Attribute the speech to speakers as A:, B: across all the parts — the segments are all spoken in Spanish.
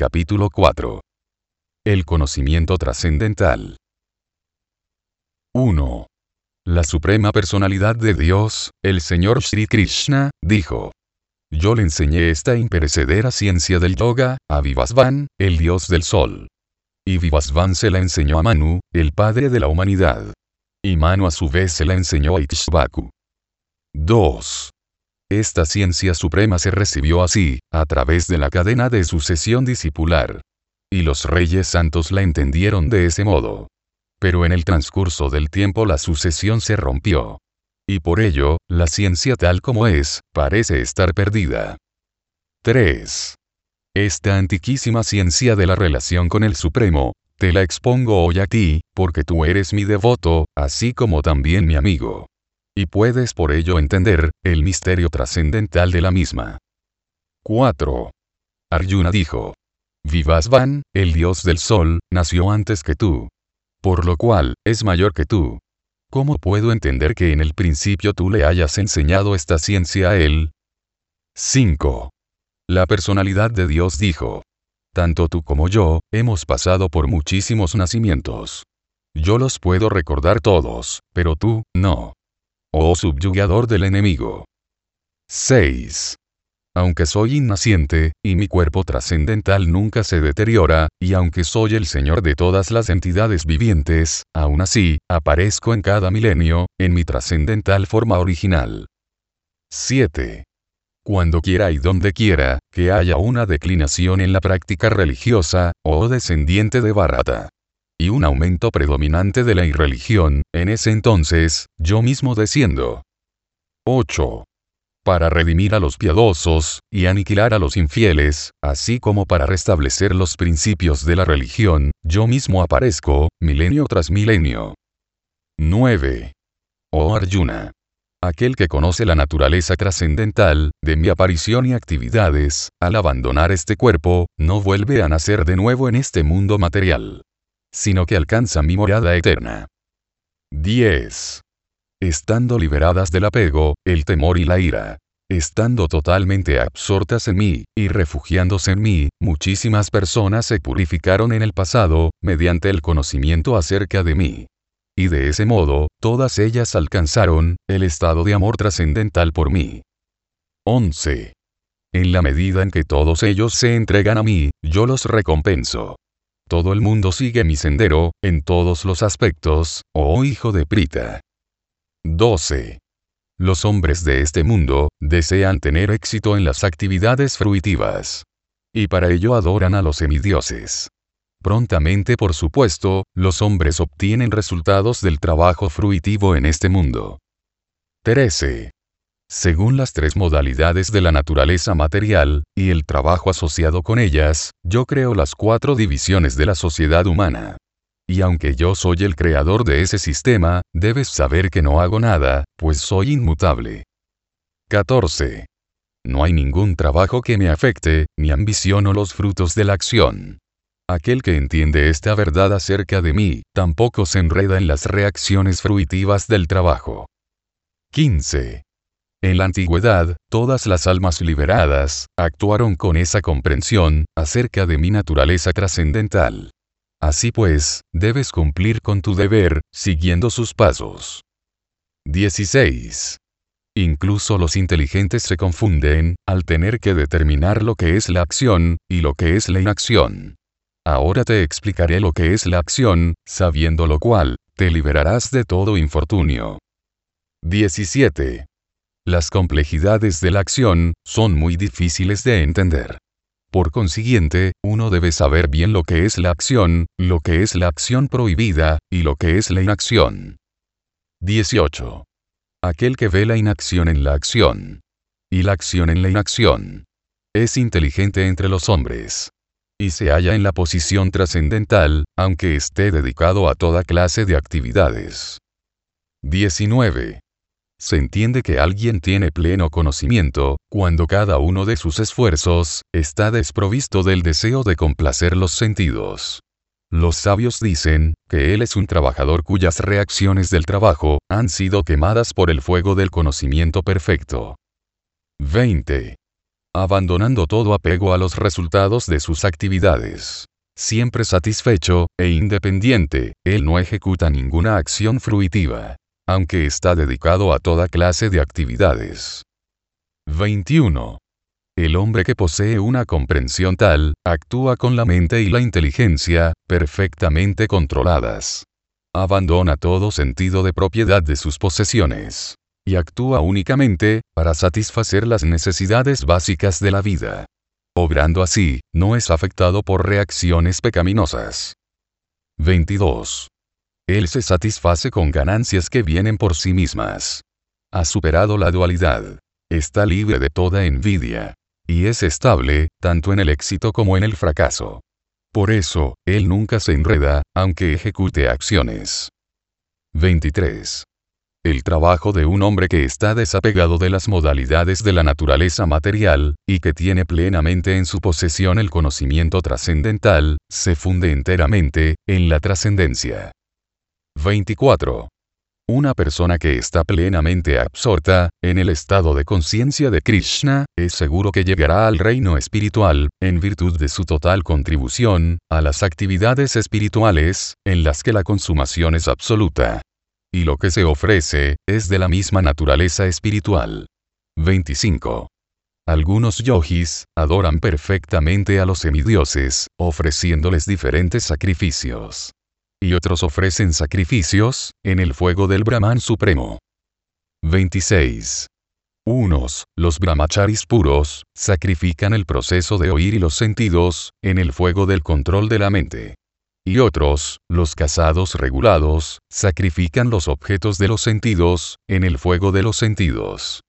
A: Capítulo 4. El conocimiento trascendental. 1. La Suprema Personalidad de Dios, el Señor Sri Krishna, dijo: Yo le enseñé esta imperecedera ciencia del yoga, a Vivasvan, el dios del sol. Y Vivasvan se la enseñó a Manu, el padre de la humanidad. Y Manu a su vez se la enseñó a Ikshvaku. 2. Esta ciencia suprema se recibió así, a través de la cadena de sucesión discipular. Y los reyes santos la entendieron de ese modo. Pero en el transcurso del tiempo la sucesión se rompió. Y por ello, la ciencia tal como es, parece estar perdida. 3. Esta antiquísima ciencia de la relación con el Supremo, te la expongo hoy a ti, porque tú eres mi devoto, así como también mi amigo. Y puedes por ello entender el misterio trascendental de la misma. 4. Arjuna dijo: Vivasvan, el dios del sol, nació antes que tú. Por lo cual, es mayor que tú. ¿Cómo puedo entender que en el principio tú le hayas enseñado esta ciencia a él? 5. La personalidad de Dios dijo: Tanto tú como yo, hemos pasado por muchísimos nacimientos. Yo los puedo recordar todos, pero tú, no. Oh subyugador del enemigo. 6. Aunque soy innaciente, y mi cuerpo trascendental nunca se deteriora, y aunque soy el Señor de todas las entidades vivientes, aún así, aparezco en cada milenio, en mi trascendental forma original. 7. Cuando quiera y donde quiera, que haya una declinación en la práctica religiosa, oh descendiente de Bharata, y un aumento predominante de la irreligión, en ese entonces, yo mismo desciendo. 8. Para redimir a los piadosos, y aniquilar a los infieles, así como para restablecer los principios de la religión, yo mismo aparezco, milenio tras milenio. 9. Oh Arjuna. Aquel que conoce la naturaleza trascendental, de mi aparición y actividades, al abandonar este cuerpo, no vuelve a nacer de nuevo en este mundo material, sino que alcanza mi morada eterna. 10. Estando liberadas del apego, el temor y la ira, estando totalmente absortas en mí, y refugiándose en mí, muchísimas personas se purificaron en el pasado, mediante el conocimiento acerca de mí. Y de ese modo, todas ellas alcanzaron el estado de amor trascendental por mí. 11. En la medida en que todos ellos se entregan a mí, yo los recompenso. Todo el mundo sigue mi sendero, en todos los aspectos, oh hijo de Prita. 12. Los hombres de este mundo, desean tener éxito en las actividades fruitivas. Y para ello adoran a los semidioses. Prontamente, por supuesto, los hombres obtienen resultados del trabajo fruitivo en este mundo. 13. Según las tres modalidades de la naturaleza material, y el trabajo asociado con ellas, yo creo las 4 divisiones de la sociedad humana. Y aunque yo soy el creador de ese sistema, debes saber que no hago nada, pues soy inmutable. 14. No hay ningún trabajo que me afecte, ni ambiciono los frutos de la acción. Aquel que entiende esta verdad acerca de mí, tampoco se enreda en las reacciones fruitivas del trabajo. 15. En la antigüedad, todas las almas liberadas, actuaron con esa comprensión, acerca de mi naturaleza trascendental. Así pues, debes cumplir con tu deber, siguiendo sus pasos. 16. Incluso los inteligentes se confunden, al tener que determinar lo que es la acción, y lo que es la inacción. Ahora te explicaré lo que es la acción, sabiendo lo cual, te liberarás de todo infortunio. 17. Las complejidades de la acción, son muy difíciles de entender. Por consiguiente, uno debe saber bien lo que es la acción prohibida, y lo que es la inacción. 18. Aquel que ve la inacción en la acción, y la acción en la inacción, es inteligente entre los hombres. Y se halla en la posición trascendental, aunque esté dedicado a toda clase de actividades. 19. Se entiende que alguien tiene pleno conocimiento, cuando cada uno de sus esfuerzos, está desprovisto del deseo de complacer los sentidos. Los sabios dicen, que él es un trabajador cuyas reacciones del trabajo, han sido quemadas por el fuego del conocimiento perfecto. 20. abandonando todo apego a los resultados de sus actividades. Siempre satisfecho e independiente, él no ejecuta ninguna acción fruitiva, aunque está dedicado a toda clase de actividades. 21. El hombre que posee una comprensión tal, actúa con la mente y la inteligencia, perfectamente controladas. Abandona todo sentido de propiedad de sus posesiones. Y actúa únicamente, para satisfacer las necesidades básicas de la vida. Obrando así, no es afectado por reacciones pecaminosas. 22. Él se satisface con ganancias que vienen por sí mismas. Ha superado la dualidad. Está libre de toda envidia. Y es estable, tanto en el éxito como en el fracaso. Por eso, él nunca se enreda, aunque ejecute acciones. 23. El trabajo de un hombre que está desapegado de las modalidades de la naturaleza material, y que tiene plenamente en su posesión el conocimiento trascendental, se funde enteramente en la trascendencia. 24. Una persona que está plenamente absorta en el estado de conciencia de Krishna, es seguro que llegará al reino espiritual, en virtud de su total contribución a las actividades espirituales, en las que la consumación es absoluta. Y lo que se ofrece, es de la misma naturaleza espiritual. 25. Algunos yogis, adoran perfectamente a los semidioses, ofreciéndoles diferentes sacrificios. Y otros ofrecen sacrificios, en el fuego del Brahman supremo. 26. Unos, los brahmacharis puros, sacrifican el proceso de oír y los sentidos, en el fuego del control de la mente. Y otros, los casados regulados, sacrifican los objetos de los sentidos, en el fuego de los sentidos.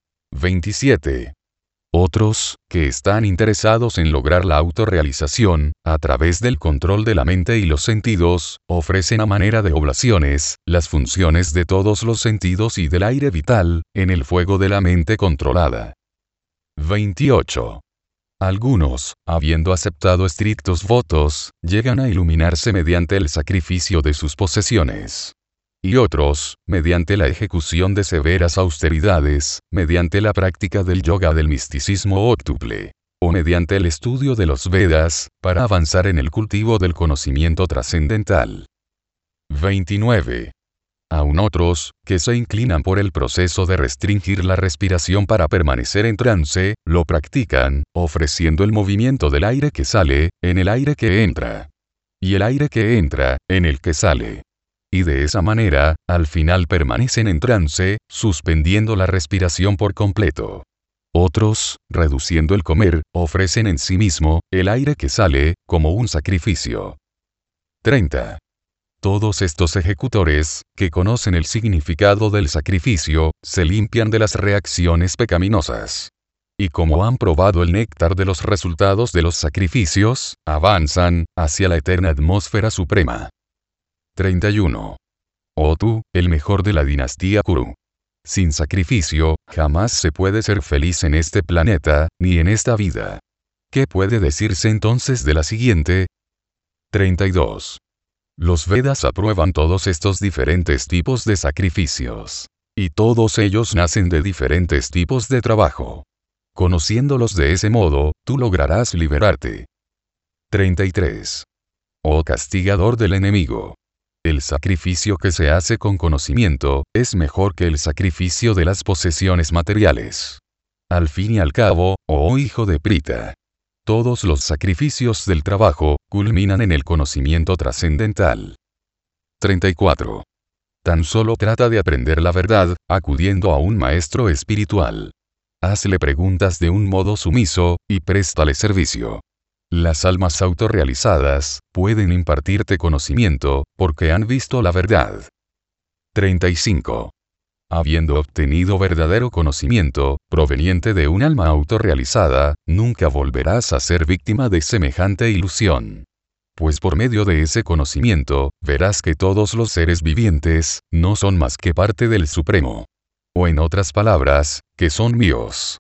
A: 27. Otros, que están interesados en lograr la autorrealización, a través del control de la mente y los sentidos, ofrecen a manera de oblaciones, las funciones de todos los sentidos y del aire vital, en el fuego de la mente controlada. 28. Algunos, habiendo aceptado estrictos votos, llegan a iluminarse mediante el sacrificio de sus posesiones. Y otros, mediante la ejecución de severas austeridades, mediante la práctica del yoga del misticismo óctuple, o mediante el estudio de los Vedas, para avanzar en el cultivo del conocimiento trascendental. 29. Aún otros, que se inclinan por el proceso de restringir la respiración para permanecer en trance, lo practican, ofreciendo el movimiento del aire que sale, en el aire que entra. Y el aire que entra, en el que sale. Y de esa manera, al final permanecen en trance, suspendiendo la respiración por completo. Otros, reduciendo el comer, ofrecen en sí mismo, el aire que sale, como un sacrificio. 30. Todos estos ejecutores, que conocen el significado del sacrificio, se limpian de las reacciones pecaminosas. Y como han probado el néctar de los resultados de los sacrificios, avanzan hacia la eterna atmósfera suprema. 31. Oh tú, el mejor de la dinastía Kuru. Sin sacrificio, jamás se puede ser feliz en este planeta, ni en esta vida. ¿Qué puede decirse entonces de la siguiente? 32. Los Vedas aprueban todos estos diferentes tipos de sacrificios. Y todos ellos nacen de diferentes tipos de trabajo. Conociéndolos de ese modo, tú lograrás liberarte. 33. Oh castigador del enemigo. El sacrificio que se hace con conocimiento, es mejor que el sacrificio de las posesiones materiales. Al fin y al cabo, oh hijo de Prita. Todos los sacrificios del trabajo, culminan en el conocimiento trascendental. 34. Tan solo trata de aprender la verdad, acudiendo a un maestro espiritual. Hazle preguntas de un modo sumiso, y préstale servicio. Las almas autorrealizadas, pueden impartirte conocimiento, porque han visto la verdad. 35. Habiendo obtenido verdadero conocimiento, proveniente de un alma autorrealizada, nunca volverás a ser víctima de semejante ilusión. Pues por medio de ese conocimiento, verás que todos los seres vivientes, no son más que parte del Supremo. O en otras palabras, que son míos.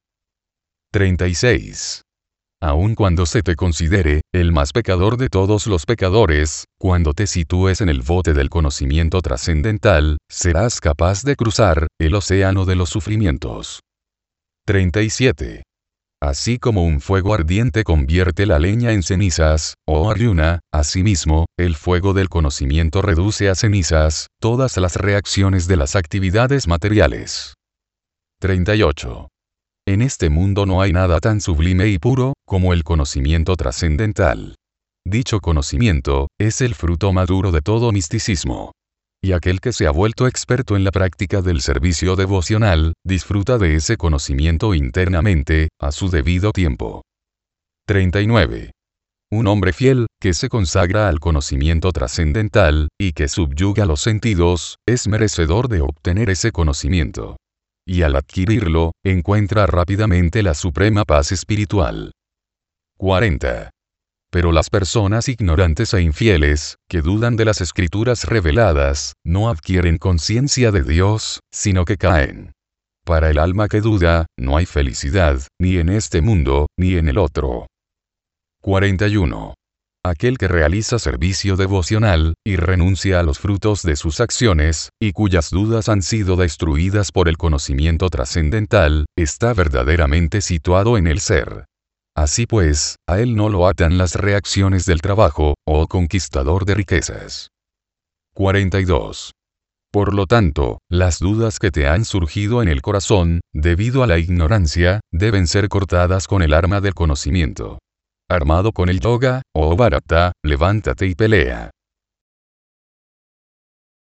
A: 36. Aun cuando se te considere el más pecador de todos los pecadores, cuando te sitúes en el bote del conocimiento trascendental, serás capaz de cruzar el océano de los sufrimientos. 37. Así como un fuego ardiente convierte la leña en cenizas, oh Arjuna, asimismo, el fuego del conocimiento reduce a cenizas todas las reacciones de las actividades materiales. 38. En este mundo no hay nada tan sublime y puro como el conocimiento trascendental. Dicho conocimiento es el fruto maduro de todo misticismo. Y aquel que se ha vuelto experto en la práctica del servicio devocional, disfruta de ese conocimiento internamente, a su debido tiempo. 39. Un hombre fiel, que se consagra al conocimiento trascendental, y que subyuga los sentidos, es merecedor de obtener ese conocimiento. Y al adquirirlo, encuentra rápidamente la suprema paz espiritual. 40. Pero las personas ignorantes e infieles, que dudan de las escrituras reveladas, no adquieren conciencia de Dios, sino que caen. Para el alma que duda, no hay felicidad, ni en este mundo, ni en el otro. 41. Aquel que realiza servicio devocional, y renuncia a los frutos de sus acciones, y cuyas dudas han sido destruidas por el conocimiento trascendental, está verdaderamente situado en el ser. Así pues, a él no lo atan las reacciones del trabajo, oh conquistador de riquezas. 42. Por lo tanto, las dudas que te han surgido en el corazón, debido a la ignorancia, deben ser cortadas con el arma del conocimiento. Armado con el yoga, oh Bharata, levántate y pelea.